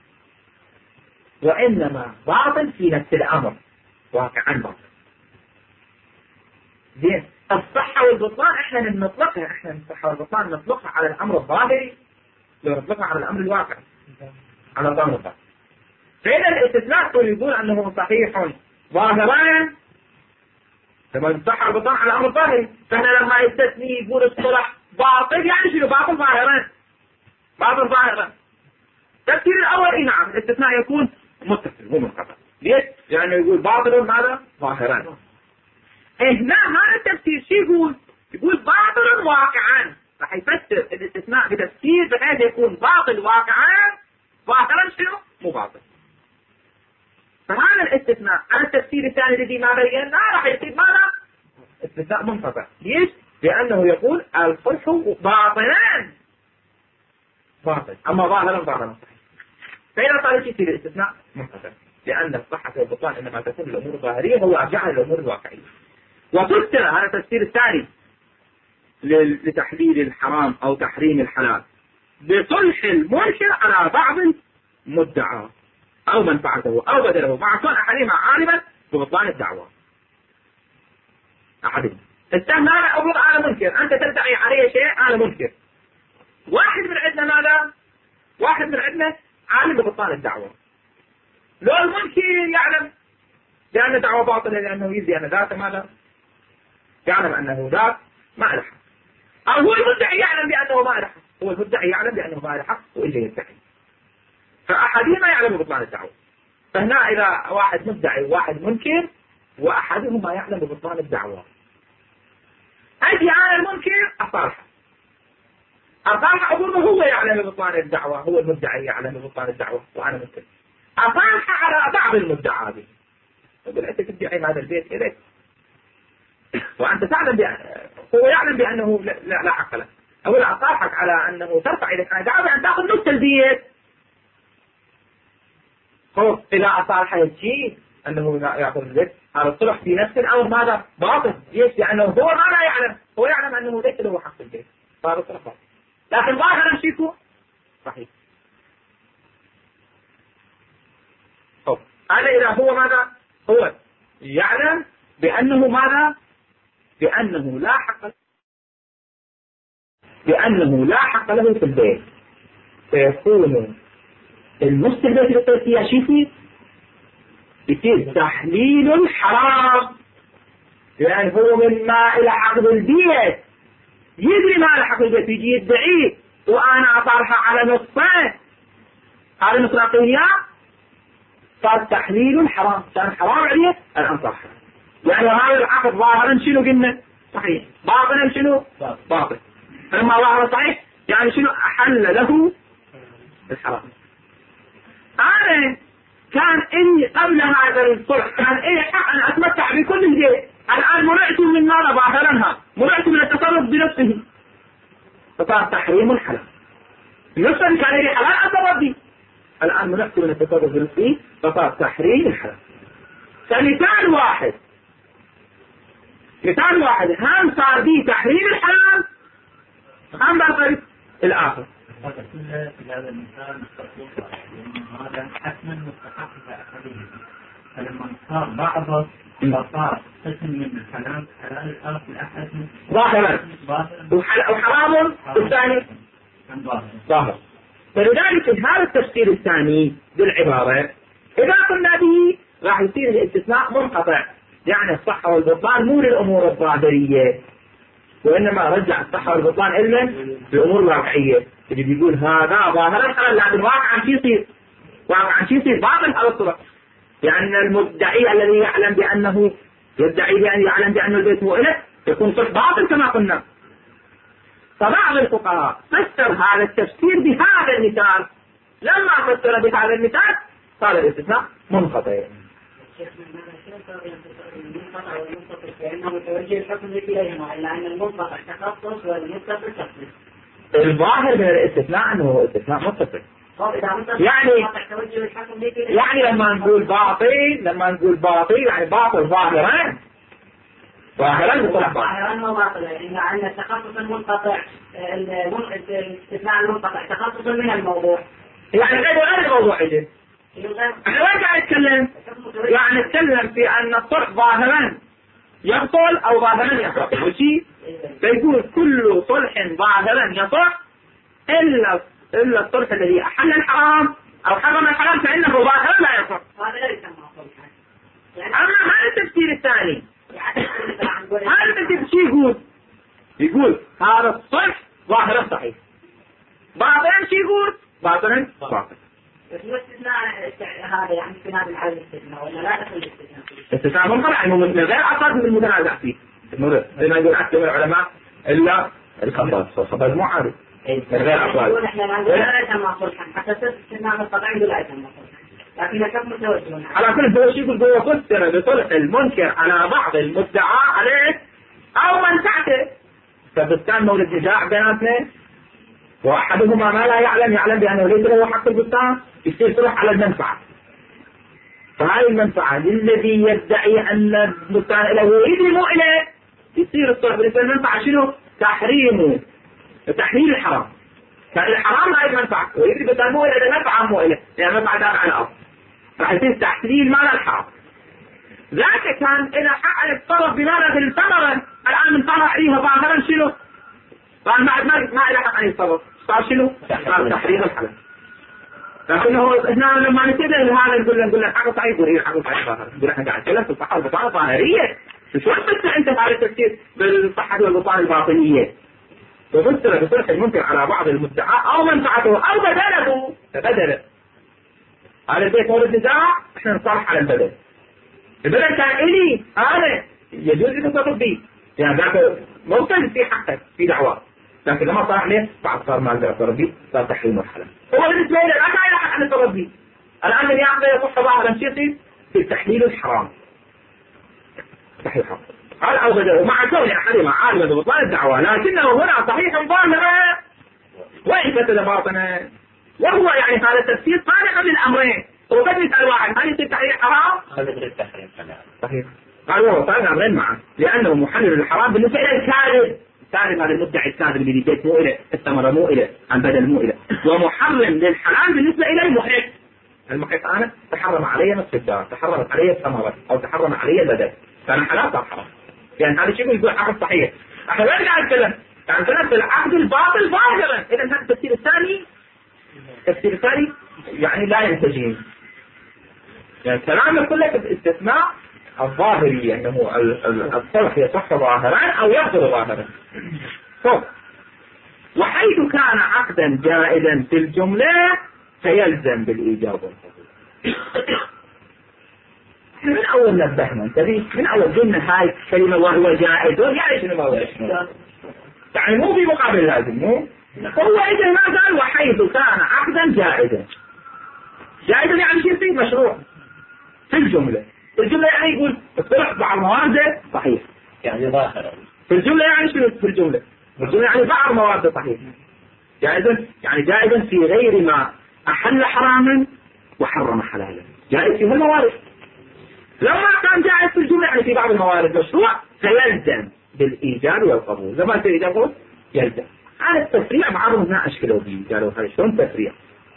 وإنما باطل في نفس الأمر، واقعا باطل. زين الصحة والبطلان احنا نطلقها، احنا الصحة والبطلان نطلقها على الأمر الظاهري، لو نطلقها على الأمر الواقع على الأمر الظاهري. فإذا الاستثناء يقول أنه صحيح ظاهرا لما الصحة والبطلان على الأمر الظاهري، فإحنا لما يستثني يقول الصلح باطل، يعني شنو باطل ظاهرا؟ باطل ظاهرا. التفسير الأول نعم الاستثناء يكون متصل مو منقطع. ليش؟ يعني يقول باطل ماذا؟ ظاهرا. هنا هذا التفسير شو يقول؟ يقول باطل واقعا، راح يفسر الاستثناء بتفسير بحيث يكون باطل واقعا ظاهرا شنو؟ مو باطل. فهذا الاستثناء على التفسير الثاني الذي ما بيناه راح يصير ماذا؟ استثناء منقطع. ليش؟ لأنه يقول الصلح باطلا باطل، أما ظاهرا ظاهرا صحيح. فإذا قال يصير الاستثناء منقطع، لأن الصحة والبطلان إنما تكون الأمور الظاهرية هو أرجعها للأمور الواقعية. وفسر هذا التفسير الثاني لتحليل الحرام أو تحريم الحلال بصلح المنكر على بعض مدعى أو منفعته أو بدله مع كون أحدهما عالما ببطلان الدعوة. أحدهما استنى أنا أقول أنا منكر، أنت تدعي علي شيء أنا منكر. واحد من عندنا ماذا؟ واحد من عندنا عالم ببطلان الدعوة. لو المنكر يعلم لأن دعوة باطلة لأنه يزي أن ذاته ماذا؟ يعلم أنه ذاك ما له حق، أو هو المدعي يعلم بأنه ما له حق، هو المدعي يعلم بأنه ما له حق وإلا يدعي، فأحدهما يعلم ببطلان الدعوة. فهنا إذا واحد مدعي وواحد منكر وأحدهما يعلم ببطلان الدعوة، أجي أنا المنكر أصالحه، أصالحه أقول هو يعلم ببطلان الدعوة، هو المدعي يعلم ببطلان الدعوة وأنا منكر، أصالحه على بعض المدعى به، أقول أنت تدعي هذا البيت إليك وأنت تعلم بأن هو يعلم بأنه لا, لا حق له، أقول أصالحك على أنه ترفع إليك أنا دعوة بأن تأخذ نص البيت. هو إذا أصالحه يجي أنه يأخذ البيت، هذا الصلح في نفس الأمر ماذا باطل، ليش؟ لأنه هو ما لا يعلم، هو يعلم أنه ليس له حق البيت، فهذا الصلح باطل، لكن ظاهرا شيكو صحيح. هذا إذا هو ماذا هو يعلم بأنه ماذا بأنه لا حق بأنه لا حق له في البيت، فيكون المستهدف للتوسيع شيء يصير تحليل الحرام، لأن هو من ما إلى عقد البيت يدري ما إلى عقد البيت يجي يدعيه وأنا أطرحه على نصفين، على نصفين صار تحليل الحرام، كان حرام عليه الآن صح، يعني هذا العقد ظاهرا شنو قلنا صحيح، باطنا شنو باطل، لما ظاهر صحيح يعني شنو أحل له الحرام. أنا كان إني قبل هذا الصلح كان إيه حق أن أتمتع بكل شيء، الآن منعت من ماذا ظاهرا، منعت من التصرف بنفسه، فصار تحريم الحلال، نفسه كان لي حلال أتصرف، الآن منعت من التصرف بنفسه فصار تحريم الحلال. فمثال واحد مثال واحد هم صار به تحريم الحلال هم بطل الآخر. هذا المثال مستقبل هذا حتما مستحق لأحدهم، فلما صار بعضه فصار قسم من الحلال حلال الآخر لأحد ظاهرا وحرام الثاني ظاهر. فلذلك هذا التفسير الثاني بالعبارة إذا قلنا به راح يصير الاستثناء منقطع، يعني الصحة والبطلان مو للأمور الظاهرية وإنما رجع الصحة والبطلان إلا للأمور الواقعية، اللي بيقول هذا ظاهرا حلال لكن واقعا شي يصير واقعا شي يصير باطل على الصورة، لأن المدعي الذي يعلم بأنه يدعي بأن يعلم بأنه البيت مو إله يكون صح باطل كما قلنا. فبعض الفقهاء فسر هذا التفسير بهذا المثال، لما فسر بهذا المثال صار الاستثناء منقطع. المنقطع والمنقطع لأنه متوجه الحكم إليهما، إلا أن المنقطع تخصص والمنقطع تخصص. الظاهر من الاستثناء أنه استثناء متصل، يعني يعني لما نقول باطل لما نقول باطل يعني باطل ظاهرا ظاهرا بطلع باطل باطل يعني التخصص المنقطع الاستثناء المنقطع تخصص من الموضوع، يعني غير غير الموضوع يجي احنا وين قاعد نتكلم؟ يعني نتكلم في أن الصلح ظاهرا يبطل أو ظاهرا يصح، وشي فيقول كل صلح ظاهرا يصح إلا إلا الصلح الذي أحل الحرام أو حرم الحرام فإنه ظاهرا لا يصح. أما هذا التفسير الثاني هذا التفسير شي يقول يقول هذا الصلح ظاهرا صحيح، باطلا شي يقول باطلا باطل. هذا يعني استثناء بالحال الاستثناء ولا لا دخل الاستثناء؟ استثناء منقطع من غير أصل من المتنازع فيه، زي ما يقول أكثر العلماء إلا الخطأ الخطأ مو عارف غير أصل. إحنا ما نقول لا يسمى صلحا حتى استثناء منقطع لا يسمى صلحا، لكن كم متوجه على كل هو شيء يقول هو فسر بصلح المنكر على بعض المدعى عليه أو منفعته، فبستان مولد نزاع بيناتنا وأحدهما ما لا يعلم يعلم بأنه ليس له حق البستان يصير صلح على المنفعة، فهذه المنفعة للذي يدعي أن البستان له ويدري مو إله يصير الصلح بالنسبة للمنفعة شنو؟ تحريمه تحليل الحرام، كان الحرام لا يدري منفعة ويدري بستان مو إله المنفعة مو إله لأن المنفعة دافع على الأرض، راح يصير تحليل مال الحرام. ذاك كان إلى حق يتصرف بماذا في الثمرة، الآن من طلع عليها ظاهرا شنو؟ قال بعد ما ما إلى حق أن يتصرف صار شنو؟ صار تحريم الحلال. لكنه هنا لما نتبه لهذا نقول له نقول له حق صحيح يقول إيه حق صحيح ظاهر، نقول إحنا قاعد نتكلم في الصحة البطاقة ظاهرية شو تفسر أنت هذا التفسير بالصحة والبطلان الباطنية؟ وفسر بصرح المنكر على بعض المدعاء أو منفعته أو بدله فبدله. هذا البيت مورد نزاع، احنا نصالح على البدل. البدل كان إلي أنا يجوز التصرف به، يعني ذاك موصل في حقك في دعوة، لكن لما صار عليه بعد صار ما أقدر أتصرف به، صار تحريم مرحلة. هو بالنسبة لي لا كان يحق أن أتصرف به. الآن من يأخذ يصح ظاهرا شيء في التحليل الحرام. تحليل الحرام. هذا أو بدل، ومع كون أحدهما عالما ببطلان الدعوة، لكنه هنا صحيح ظاهرا وإن فسد باطنا. وهو يعني هذا التفسير صالح للأمرين. وقد يسأل واحد هل يصير تحريم حرام؟ هذا غير التحريم حلال. صحيح. قال هو صالح الأمرين معا، لأنه محلل للحرام بالنسبة إلى الكاذب. الكاذب هذا المدعي الكاذب اللي بيجيت مو إله، الثمرة مو إله، البدل مو إله. ومحرم للحلال بالنسبة إلى المحق. المحق أنا تحرم علي نصف الدار، تحرمت علي الثمرة، أو تحرم علي البدل، كان حلال صار حرام. يعني هذا الشيء يقول عقد صحيح. احنا وين قاعد نتكلم؟ قاعد نتكلم في العقد الباطل ظاهرا. اذا هذا التفسير الثاني التفسير الثاني يعني لا ينتجين. يعني كلامنا كله في الاستثناء الظاهري، انه الصلح يصح ظاهرا او يبطل ظاهرا. طب وحيث كان عقدا جائزا في الجمله فيلزم بالايجاب والقبول. من أول نبهنا انتبه، من أول قلنا هاي كلمة وهو جائز، يعني شنو ما هو يعني مو في مقابل لازم، مو هو إذا ما قال وحيث كان عقدا جائزا. جائزا يعني شيء فيه مشروع في الجملة. في الجملة يعني يقول اصطلح بعض موارده صحيح، يعني ظاهرا. في الجملة يعني شنو في الجملة؟ في الجملة يعني بعض موارده صحيح. جائزا يعني جائزا في غير ما أحل حراما وحرم حلالا، جائز في الموارد. لما كان جائز في الجملة يعني في بعض الموارد مشروع فيلزم بالإيجاب والقبول. لما يصير إيجاب والقبول يلزم. هذا التفريع بعضهم هنا أشكلوا به، قالوا هذا شلون تفريع؟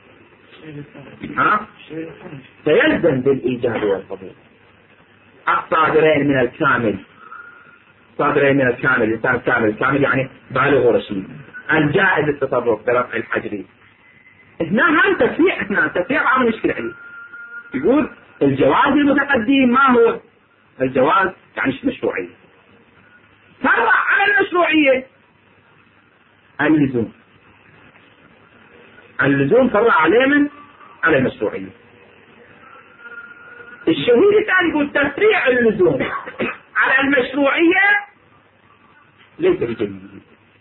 ها؟ فيلزم بالإيجاب والقبول. الصادرين من الكامل، صادرين من الكامل، الإنسان كامل، الكامل يعني بالغ ورشيد. الجائز التصرف برفع الحجر. هنا هم تفريع، هنا تفريع بعضهم يشكل عليه. يقول الجواز المتقدم ما هو؟ الجواز يعني مشروعية. فرع على المشروعية اللزوم. اللزوم فرع عليه من على المشروعية. الشهيد الثاني يقول تفريع اللزوم على المشروعية ليس بجيد.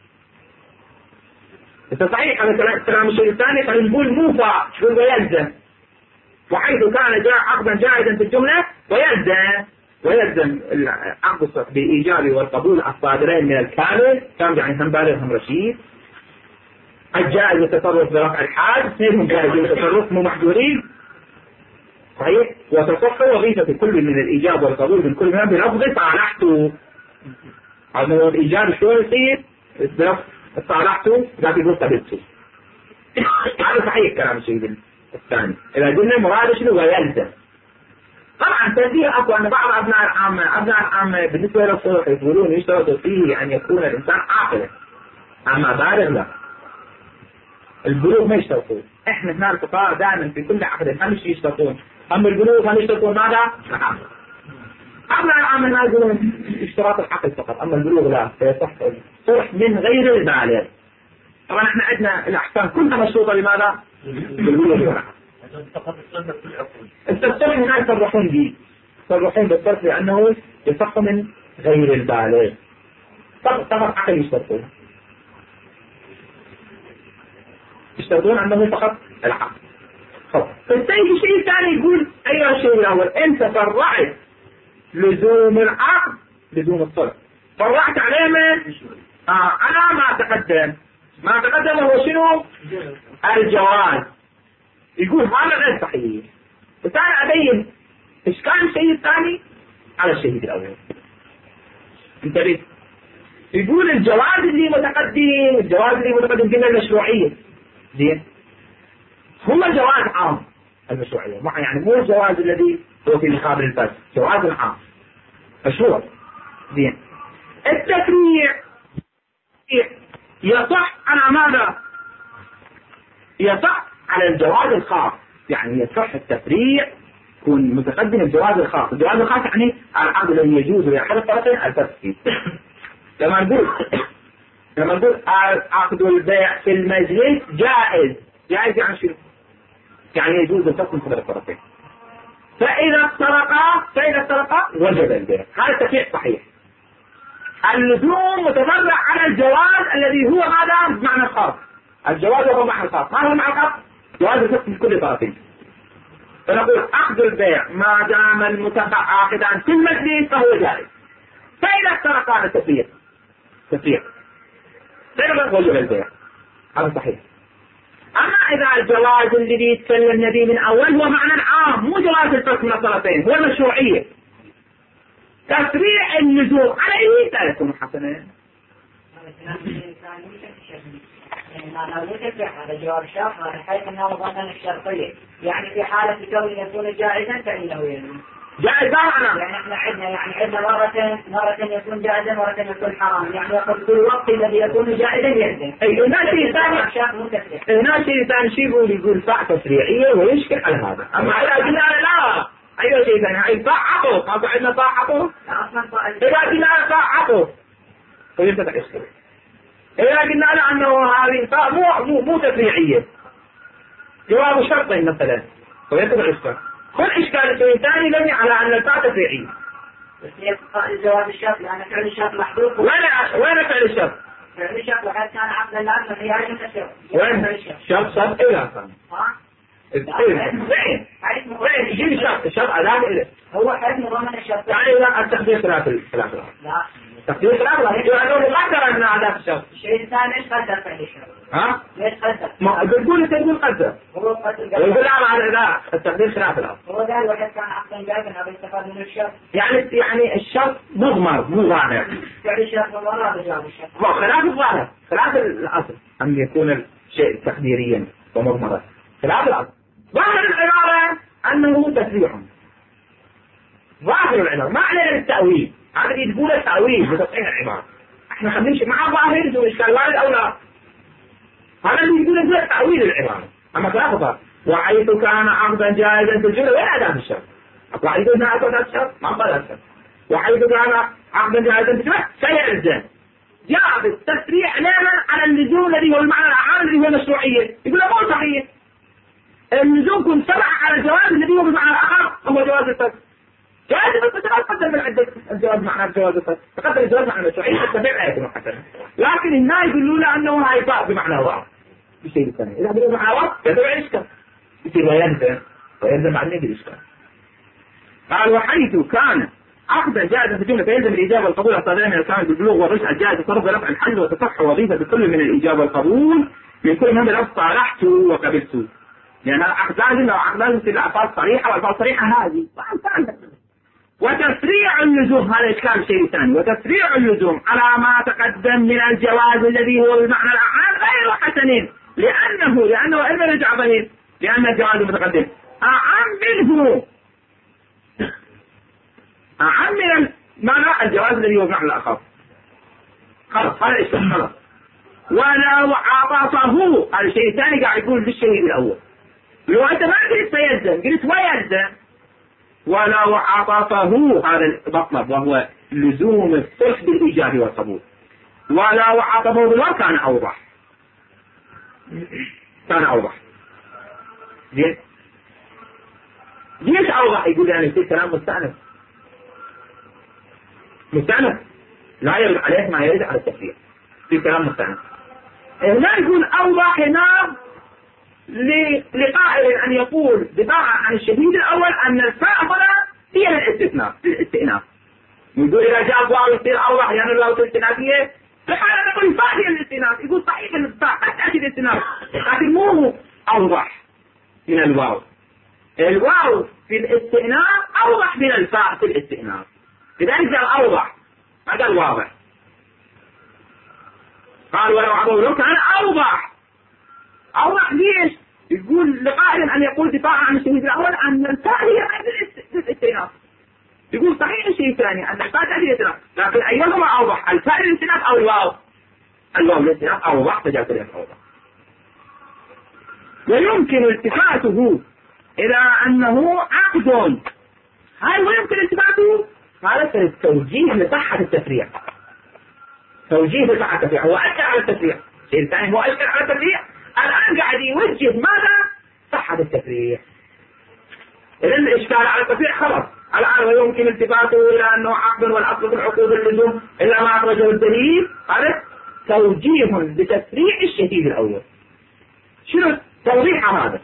إذا صحيح على كلام الشهيد الثاني فنقول موفى ويلزم. وحيث كان جاء عقدا جائزا في الجملة ويلزم ويلزم العقد بالإيجاب والقبول الصادرين من الكامل، كان يعني هم بالغ هم رشيد. الجائز التصرف برفع الحاج، اثنينهم جائزين التصرف مو محظورين صحيح. وتصح وظيفة كل من الإيجاب والقبول من كل منهم بلفظ صالحته. هذا هو الإيجاب شلون يصير؟ بلفظ صالحته ذات يقول قبلته. هذا صحيح كلام الشيء الثاني. إذا قلنا مراد شنو ويلزم. طبعا تنبيه أقوى أن بعض أبناء العامة أبناء العامة بالنسبة للصلح يقولون يشترط فيه أن يكون الإنسان عاقلا، أما بالغ لا. البلوغ ما يشترطون. إحنا هنا الفقهاء دائما في كل عقد هم يشترطون، أما البلوغ هم يشترطون ماذا؟ العقل. أبناء العامة هنا يقولون اشتراط العقل فقط، أما البلوغ لا، فيصح صلح من غير البالغ. طبعا احنا عندنا الأحكام كلها مشروطة لماذا؟ بالبلوغ والعقل. التصرف هنا يصرحون به، يصرحون بالصرف لأنه يصح من غير البالغ. فقط عقل يشترطون، يشترطون أنه فقط العقل. فالثاني شيء ثاني يقول أيها الشيء الأول أنت فرعت لزوم العقد لزوم الصرف، فرعت عليه من آه أنا ما تقدم ما تقدم هو شنو؟ الجواز. يقول هذا غير صحيح. بس أنا أبين إيش كان الشيء الثاني على الشيء الأول. انتبه. يقول الجواز اللي متقدم الجواز اللي متقدم قلنا المشروعية زين، هو جواز عام المشروعية، مع يعني مو الجواز الذي هو في مقابل الفسد، جواز عام مشروع زين. التفريع يصح على ماذا؟ يصح على الجواز الخاص، يعني يصح التفريع يكون متقدم الجواز الخاص. الجواز الخاص يعني العقد الذي يجوز لأحد الطرفين الفسخ فيه. لما نقول لما نقول عقد البيع في المجلس جائز، جائز يعني شنو؟ يعني يجوز الفسخ من قبل الطرفين. فإذا افترقا فإذا افترقا وجب البيع. هذا التفريع صحيح. اللزوم متفرع على الجواز الذي هو ماذا؟ بمعنى الخاص. الجواز هو معنى الخاص. ما هو معنى الخاص؟ جواز الفسخ من كل طرفين. فنقول عقد البيع ما دام المتبع عاقدان في المجلس فهو جائز. فإذا افترقا التفريع تفريع فإذا وجب البيع. هذا صحيح. أما إذا الجواز الذي يتكلم به من أول هو معنى عام، مو جواز الفسخ من الطرفين، هو المشروعية. تفريع اللزوم عليه لا يكون حسنا. أنا متفق على جواب الشرط حيث أنه ظنا الشرطية، يعني في حالة كون يكون جائزا فإنه يلزم. جائز أنا يعني احنا عندنا يعني عندنا مرة مرة يكون جائزا مرة يكون حرام، يعني يقول كل وقت الذي يكون جائزا يلزم. أي هنا شيء ثاني هنا شيء ثاني شيء يقول يقول صح تفريعية ويشكل على هذا. أما إذا قلنا لا أيوة شيء ثاني هاي صح عقو ما عندنا صح عقو. إذا قلنا صح عقو فيمتلك إشكال. إذا قلنا له أنه هذه مو مو مو تفريعية جواب شرطي مثلا وينتبه إشكال. كل إشكال الشيء الثاني لم على أن الفاء تفريعية. بس هي جواب الشرط لأن فعل الشرط محذوف. وين وين فعل الشرط؟ فعل الشرط وقد كان عقد الناس في هذه الشرط. وين؟ شرط شرط إيه كان؟ ها؟ وين؟ وين يجي الشرط الشرط عذاب إيه؟ هو حيث نظام الشرط. يعني لا التقدير خلاف الخلاف. لا. تقدير خلاف لا يقولون قدر أن عذاب الشرط. الشيء الثاني إيش قدر فعل الشرط؟ ها؟ ليش قدر؟ ما تقول تقول قدر. هو قدر. يقول لا لا التقدير خلاف الأصل. هو قال وقد كان عقدا جائزا هذا يستفاد من الشرط. يعني يعني الشرط مضمر مو ظاهر. فعل الشرط والله هذا جواب الشرط. ما خلاف الظاهر خلاف الأصل أن يكون الشيء تقديريا ومضمرا خلاف الأصل. ظاهر العبارة أنه تفريع. ظاهر العبارة ما علينا التأويل. هذا يقول التأويل بتصحيح العبارة. احنا خلينا مع ظاهر ذو إشكال وارد أو لا. هذا اللي يقول هو تأويل العبارة. أما خلافه وحيث كان عقدا جائزا في الجملة وين أداة الشرط؟ وحيث كان عقدا الشرط ما قال الشرط. وحيث كان عقدا جائزا في الجملة سيلزم. جاء بالتسريع لنا على اللزوم الذي هو المعنى العام الذي هو المشروعية. يقول مو صحيح. اللزوم كن سبع على الجواز الذي هو بمعنى الآخر هو جواز الفسخ. جواز الفسخ تقدم بالعدة الجواز معنى جواز الفسخ. تقدم الجواز معنى المشروعية التبع لا يكون حسنا. لكن الناس يقولون أنه هاي باء بمعنى ضعف. بشيء الثاني إذا بدأ معنى ضعف يتبع الإشكال. يصير ويلزم ويلزم معنى الإشكال. قال وحيث كان عقدا جائزا في الجملة فيلزم الإجابة والقبول الصادرين من الكامل بالبلوغ والرشد الجائز تصرف رفع الحجر وتصح وظيفة بكل من الإجابة والقبول من كل من بالأفضل صالحت وقبلت. لأن عقد لازم لو عقد لازم تصير ألفاظ صريحة والألفاظ صريحة هذه. وتفريع اللزوم هذا إشكال شيء ثاني. وتفريع اللزوم على ما تقدم من الجواز الذي هو المعنى العام غير حسن لأنه لأنه إما رجع ضمير لأن الجواز المتقدم أعم منه أعم من معنى الجواز الذي هو المعنى الآخر. خلاص هذا إشكال خلاص. ولو عطفه هذا الشيء الثاني قاعد يقول بالشيء الأول. لو أنت ما قلت فيلزم قلت ويلزم. ولو عطفه هذا المطلب وهو لزوم الصلح بالإيجاب والقبول. ولو عطفه بالواو كان أوضح. كان أوضح. زين. ليش أوضح؟ يقول يعني في كلام مستأنف. مستأنف لا يرد عليه ما يرد على التفسير. في كلام مستأنف. هنا يقول أوضح هنا لقائل أن يقول دفاعا عن الشهيد الأول أن الفاء هنا هي الاستثناء الاستئناف. يقول إذا جاء الواو يصير أوضح يعني الواو الاستئنافية فحالا نقول الفاء هي الاستئناف. يقول صحيح الفاء قد تأتي الاستئناف لكن مو أوضح من الواو. الواو في الاستئناف أوضح من الفاء في الاستئناف. لذلك جاء أوضح ما قال واضح. قال ولو عبوا كان أوضح. أوضح ليش؟ يقول لقائل أن يقول دفاعا عن الشهيد الأول أن الفاء هي في الاستئناف. يقول صحيح الشيء الثاني أن الفاء تأتي الاستئناف لكن أيهما أوضح الفاء الاستئناف أو الواو؟ الواو الاستئناف أوضح فجاءت الياء أوضح. ويمكن التفاته إلى أنه عقد. هاي ويمكن التفاته؟ هذا التوجيه لصحة التفريع، توجيه لصحة التفريع، هو أشكر على التفريع. الشيء الثاني هو أشكر على التفريع، الآن قاعد يوجه ماذا؟ صحة التفريع. إذا الإشكال على التفريع خلاص، الآن ويمكن التفاته إلى أنه عقد والأصل في العقود اللزوم إلا ما أخرجه الدليل. هذا توجيه لتفريع الشهيد الأول. شنو توضيح هذا؟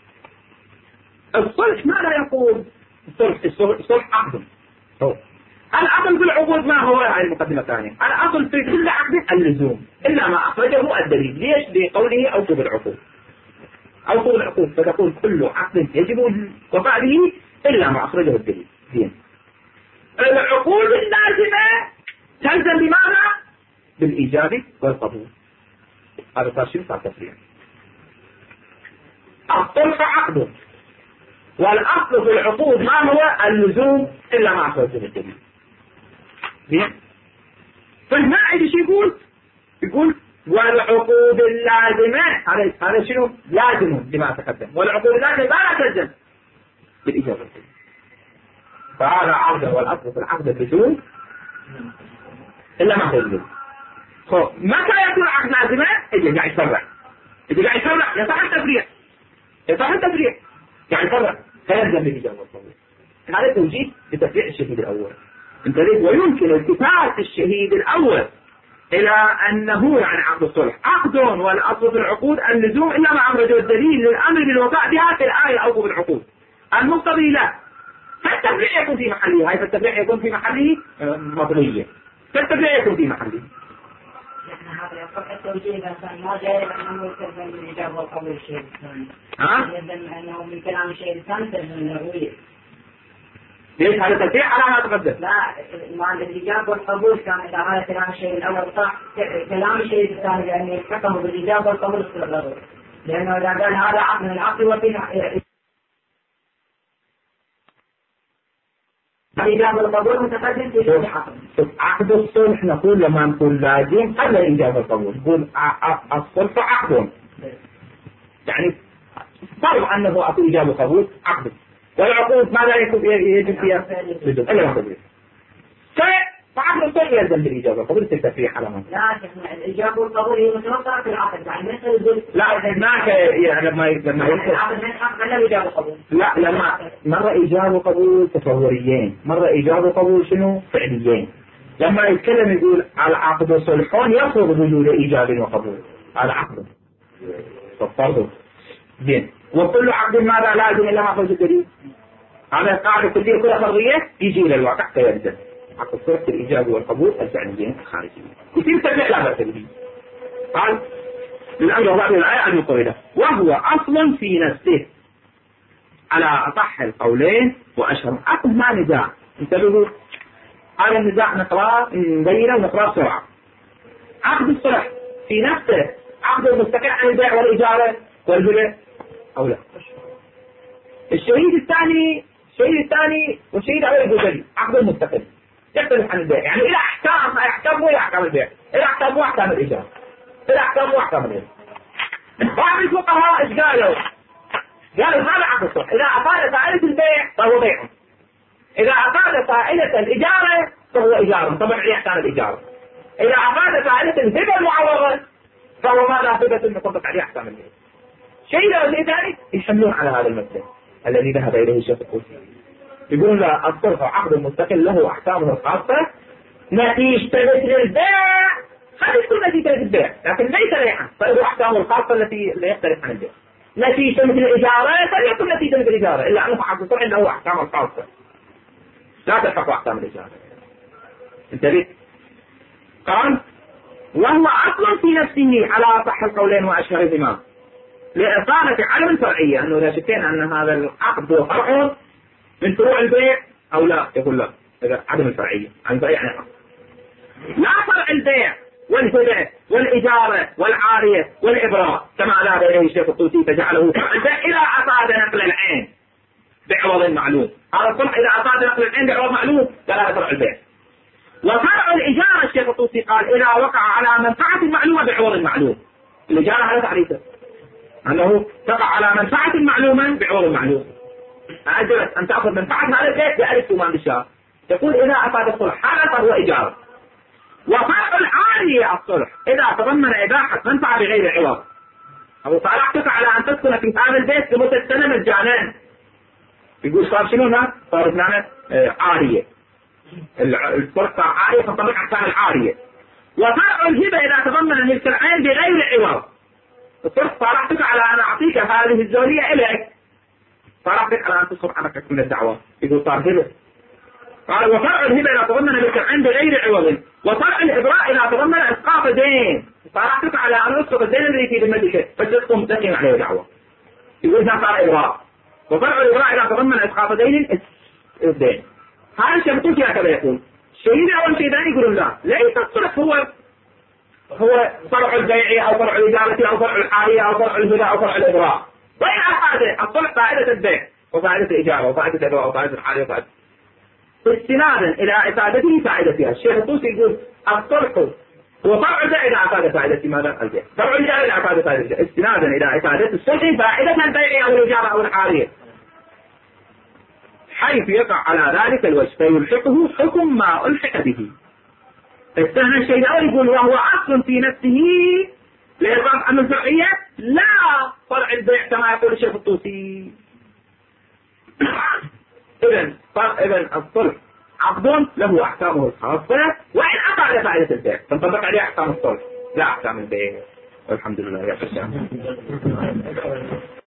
الصلح ماذا يقول؟ الصلح الصلح عقد. الأصل في العقود ما هو؟ هذه المقدمة الثانية. الأصل في كل عقد اللزوم إلا ما أخرجه الدليل. ليش؟ بقوله أوفوا بالعقود، أوفوا بالعقود، فتقول كل عقد يجب الوفاء به إلا ما أخرجه الدليل. زين. العقود اللازمة تلزم بماذا؟ بالإيجاب والقبول. هذا صار شيء صار تفريع. الصلح عقد، والأصل في العقود ما هو؟ اللزوم إلا ما أخرجه الدليل. زين. فالماعد ايش يقول؟ يقول والعقود اللازمة، هذا هذا شنو؟ لازم لما تقدم، والعقود اللازمة لا تلزم بالإجابة. فهذا عقد، والأصل في العقد اللزوم إلا ما تلزم. خو متى يكون عقد لازمة؟ إذا قاعد يفرع، إذا قاعد يفرع يصح التفريع، يصح التفريع قاعد يفرع فيلزم بالإجابة. هذا توجيه لتفريع الشهيد الأول. انتبه. ويمكن التفات الشهيد الأول إلى أنه يعني عقد الصلح عقد، والأصل في العقود اللزوم إلا ما أخرجه الدليل للأمر بالوفاء بها في الآية أوفوا بالعقود، المقتضي لا. فالتفريع يكون في محله، هاي فالتفريع يكون في محله مطلية، فالتفريع يكون في محله. يعني هذا يصح التوجيه مثلا ما جاء أنه يلزم بالإجابة والقبول الشيء الثاني. ها؟ يلزم أنه من كلام الشيء الثاني تلزم النروية. ليش هذا تفريع على ما تقدم؟ لا، مع الإجابة والقبول كان إذا هذا كلام الشيء الأول صح، كلام الشيء الثاني لأن يحكمه بالإجابة والقبول يصير ضروري. لأنه إذا قال هذا عقد من العقد وفيه الإجابة والقبول متقدم في كل عقد. عقد الصلح نقول لما نقول لازم قبل الإجابة والقبول، نقول الصلح عقد، يعني فرض أنه أكو إجابة وقبول عقد، والعقود ماذا يجب فيها؟ بدون ألا يقبل. فعقد الصلح يلزم بالإجابة والقبول التفريع على من؟ لا شيخنا، الإجابة والقبول هي متوقعة في العقد، يعني مثل لا هناك يعني لما لما العقد من حق ولا الإجابة والقبول؟ لا، لما مرة إجابة وقبول تصوريين، مرة إجابة وقبول شنو؟ فعليين. لما يتكلم يقول على عقد الصلح يفرض وجود إيجاب وقبول، على عقد ففرضه. زين. وكل عقد ماذا لازم إلا ما أخرج الدليل؟ هذا قاعدة كلية كلها فرضية يجي إلى الواقع فيلزم. عقد الصلح الإيجاب والقبول الفعليين الخارجيين. يصير تفعيل لا بأس به. قال للأمر بعد الآية أن يقول وهو أصل في نفسه على أصح القولين وأشهر. عقد ما نزاع. انتبهوا، هذا النزاع نقرأ نبينه ونقرأ بسرعة. عقد الصلح في نفسه عقد مستقل عن البيع والإجارة والبيع أو لا. الشهيد الثاني الشهيد الثاني والشهيد أول الجزري عقد مستقل يختلف عن البيع، يعني إلى أحكام أحكام مو أحكام البيع، إلى أحكام مو أحكام الإجارة، إلى أحكام مو أحكام البيع. بعض الفقهاء إيش قالوا؟ قالوا هذا عقد الصلح إذا أفاد فائدة البيع فهو بيع، إذا أفاد فائدة الإجارة فهو إجارة، طبعا عليه أحكام الإجارة. إذا أفاد فائدة الهبة المعوضة فهو ماذا هبة المطبق عليه أحكام البيع. شيء ثاني يحملون على هذا المسلك الذي ذهب إليه الشيخ الطوسي، يقولون لا، الصلح عقد مستقل له أحكامه الخاصة نتيجة مثل البيع، خلي تكون نتيجة البيع لكن ليس بيعا، فله أحكامه الخاصة التي لا يختلف عن البيع. نتيجة مثل الإجارة فليكن نتيجة مثل الإجارة، إلا أنه عقد الصلح له أحكامه الخاصة لا تلحق أحكام الإجارة. انتبه. قال وهو أصل في نفسه على صح القولين وأشهرهما لإصالة عدم الفرعية، أنه إذا شكينا أن هذا العقد هو فرع من فروع البيع أو لا، يقول لا، إذا عدم الفرعية عن فرع يعني عقد. لا فرع البيع والهبة والإجارة والعارية والإبراء كما ذهب إليه الشيخ الطوسي فجعله فرع البيع إلى أفاد نقل العين بعوض معلوم. هذا الصلح إذا أفاد نقل العين بعوض معلوم فلا فرع البيع. وفرع الإجارة الشيخ الطوسي قال إذا وقع على منفعة معلومة بعوض معلوم. الإجارة هذا تعريفه أنه تقع على منفعة معلومة بعوض معلوم. أجلت أن تأخذ منفعة هذا البيت بألف ثمان بالشهر. تقول إذا أفاد الصلح هذا فهو إيجار. وفرع العارية الصلح إذا تضمن إباحة منفعة بغير عوض، أو صالحتك على أن تسكن في هذا البيت لمدة سنة مجانا. يقول صار شنو هنا؟ صار معنى عارية. الصلح صار عارية فانطبق أحكام العارية. وفرع الهبة إذا تضمن ملك العين بغير عوض. الصلح صالحتك على أن أعطيك هذه الزولية إليك، صالحتك على أن تصرف عنك من الدعوة. يقول صار هبة. قال وفرع الهبة إذا تضمن ملك العين بغير عوض. وفرع الإبراء إذا تضمن إسقاط دين، صالحتك على أن أسقط الدين الذي في ذمتك فتسقط متقين عليه دعوة. يقول هنا صار إبراء. وفرع الإبراء إذا تضمن إسقاط دين الدين. هذا الشيء فيها كذا يقول. شيء أول شيء ثاني يقولون لا، ليس الصلح هو هو فرع البيع أو فرع الإجارة أو فرع الحالية أو فرع الهبة أو فرع الإبراء. وين هذا؟ الصلح فائدة البيع وفائدة الإجارة وفائدة الإبراء وفائدة الحالية وفائدة. استنادا إلى إفادته فائدتها. الشيخ الطوسي يقول الصلح هو فرع البيع إذا أفاد فائدة ماذا؟ البيع. فرع الإجارة إذا أفاد فائدة، استنادا إلى إفادة الصلح فائدة البيع أو الإجارة أو الحالية، حيث يقع على ذلك الوجه فيلحقه حكم ما ألحق به. استهنى الشيء الأول يقول وهو أصل في نفسه لإرغام أمر الفرعية لا فرع البيع كما يقول الشيخ الطوسي. إذن إذن الصلح عقد له أحكامه الخاصة، وإن أفعل فائدة البيع تنطبق عليه أحكام الصلح لا أحكام البيع. والحمد لله يا شيخ.